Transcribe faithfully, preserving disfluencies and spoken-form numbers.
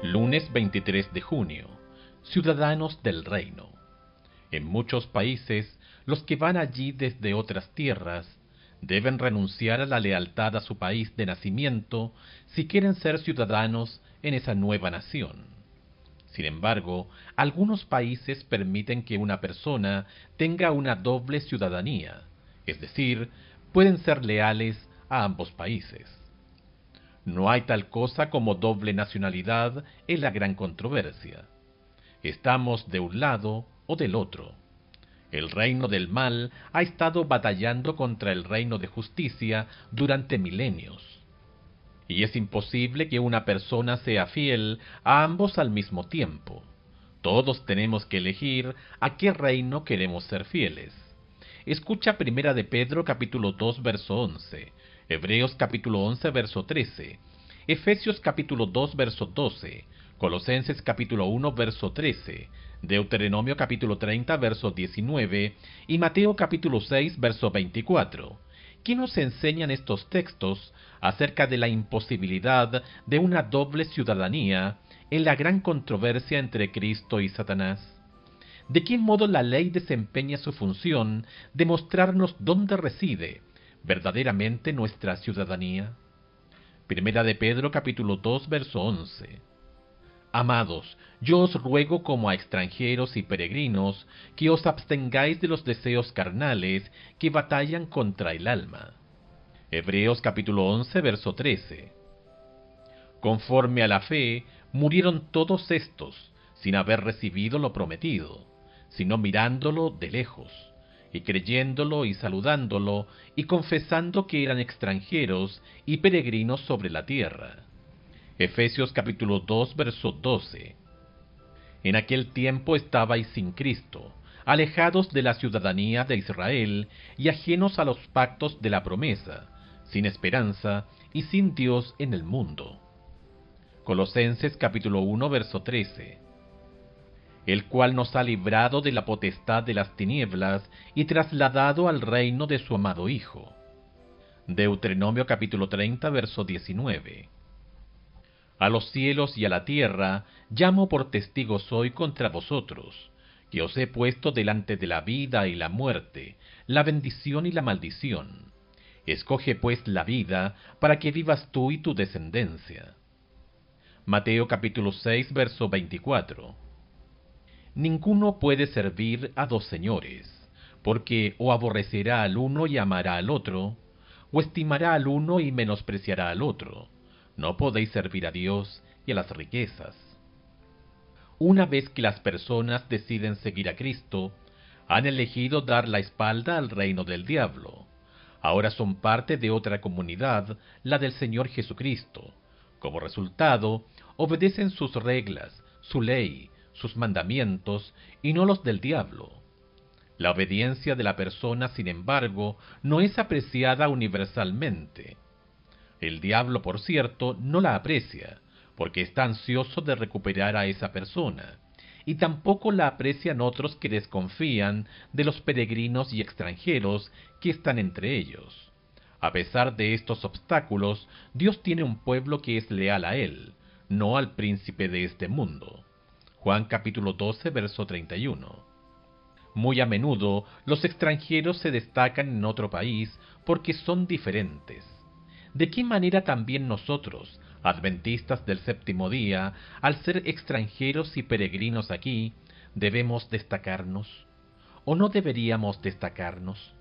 Lunes veintitrés de junio. Ciudadanos del Reino. En muchos países, los que van allí desde otras tierras deben renunciar a la lealtad a su país de nacimiento si quieren ser ciudadanos en esa nueva nación. Sin embargo, algunos países permiten que una persona tenga una doble ciudadanía, es decir, pueden ser leales a ambos países. No hay tal cosa como doble nacionalidad en la gran controversia. Estamos de un lado o del otro. El reino del mal ha estado batallando contra el reino de justicia durante milenios. Y es imposible que una persona sea fiel a ambos al mismo tiempo. Todos tenemos que elegir a qué reino queremos ser fieles. Escucha Primera de Pedro capítulo dos verso once, Hebreos capítulo once verso trece, Efesios capítulo dos verso doce, Colosenses capítulo uno verso trece, Deuteronomio capítulo treinta verso diecinueve y Mateo capítulo seis verso veinticuatro. ¿Qué nos enseñan estos textos acerca de la imposibilidad de una doble ciudadanía en la gran controversia entre Cristo y Satanás? ¿De qué modo la ley desempeña su función de mostrarnos dónde reside verdaderamente nuestra ciudadanía? Primera de Pedro capítulo dos verso once. Amados, yo os ruego como a extranjeros y peregrinos que os abstengáis de los deseos carnales que batallan contra el alma. Hebreos capítulo once verso trece. Conforme a la fe, murieron todos estos, sin haber recibido lo prometido, sino mirándolo de lejos, y creyéndolo y saludándolo, y confesando que eran extranjeros y peregrinos sobre la tierra. Efesios capítulo dos verso doce. En aquel tiempo estabais sin Cristo, alejados de la ciudadanía de Israel y ajenos a los pactos de la promesa, sin esperanza y sin Dios en el mundo. Colosenses capítulo uno verso trece. El cual nos ha librado de la potestad de las tinieblas y trasladado al reino de su amado Hijo. Deuteronomio capítulo treinta verso diecinueve. A los cielos y a la tierra llamo por testigos hoy contra vosotros, que os he puesto delante de la vida y la muerte, la bendición y la maldición. Escoge pues la vida, para que vivas tú y tu descendencia. Mateo capítulo seis verso veinticuatro. Ninguno puede servir a dos señores, porque o aborrecerá al uno y amará al otro, o estimará al uno y menospreciará al otro. No podéis servir a Dios y a las riquezas. Una vez que las personas deciden seguir a Cristo, han elegido dar la espalda al reino del diablo. Ahora son parte de otra comunidad, la del Señor Jesucristo. Como resultado, obedecen sus reglas, su ley, sus mandamientos, y no los del diablo. La obediencia de la persona, sin embargo, no es apreciada universalmente. El diablo, por cierto, no la aprecia, porque está ansioso de recuperar a esa persona, y tampoco la aprecian otros que desconfían de los peregrinos y extranjeros que están entre ellos. A pesar de estos obstáculos, Dios tiene un pueblo que es leal a Él, no al príncipe de este mundo. Juan capítulo doce, verso treinta y uno. Muy a menudo, los extranjeros se destacan en otro país porque son diferentes. ¿De qué manera también nosotros, adventistas del séptimo día, al ser extranjeros y peregrinos aquí, debemos destacarnos? ¿O no deberíamos destacarnos?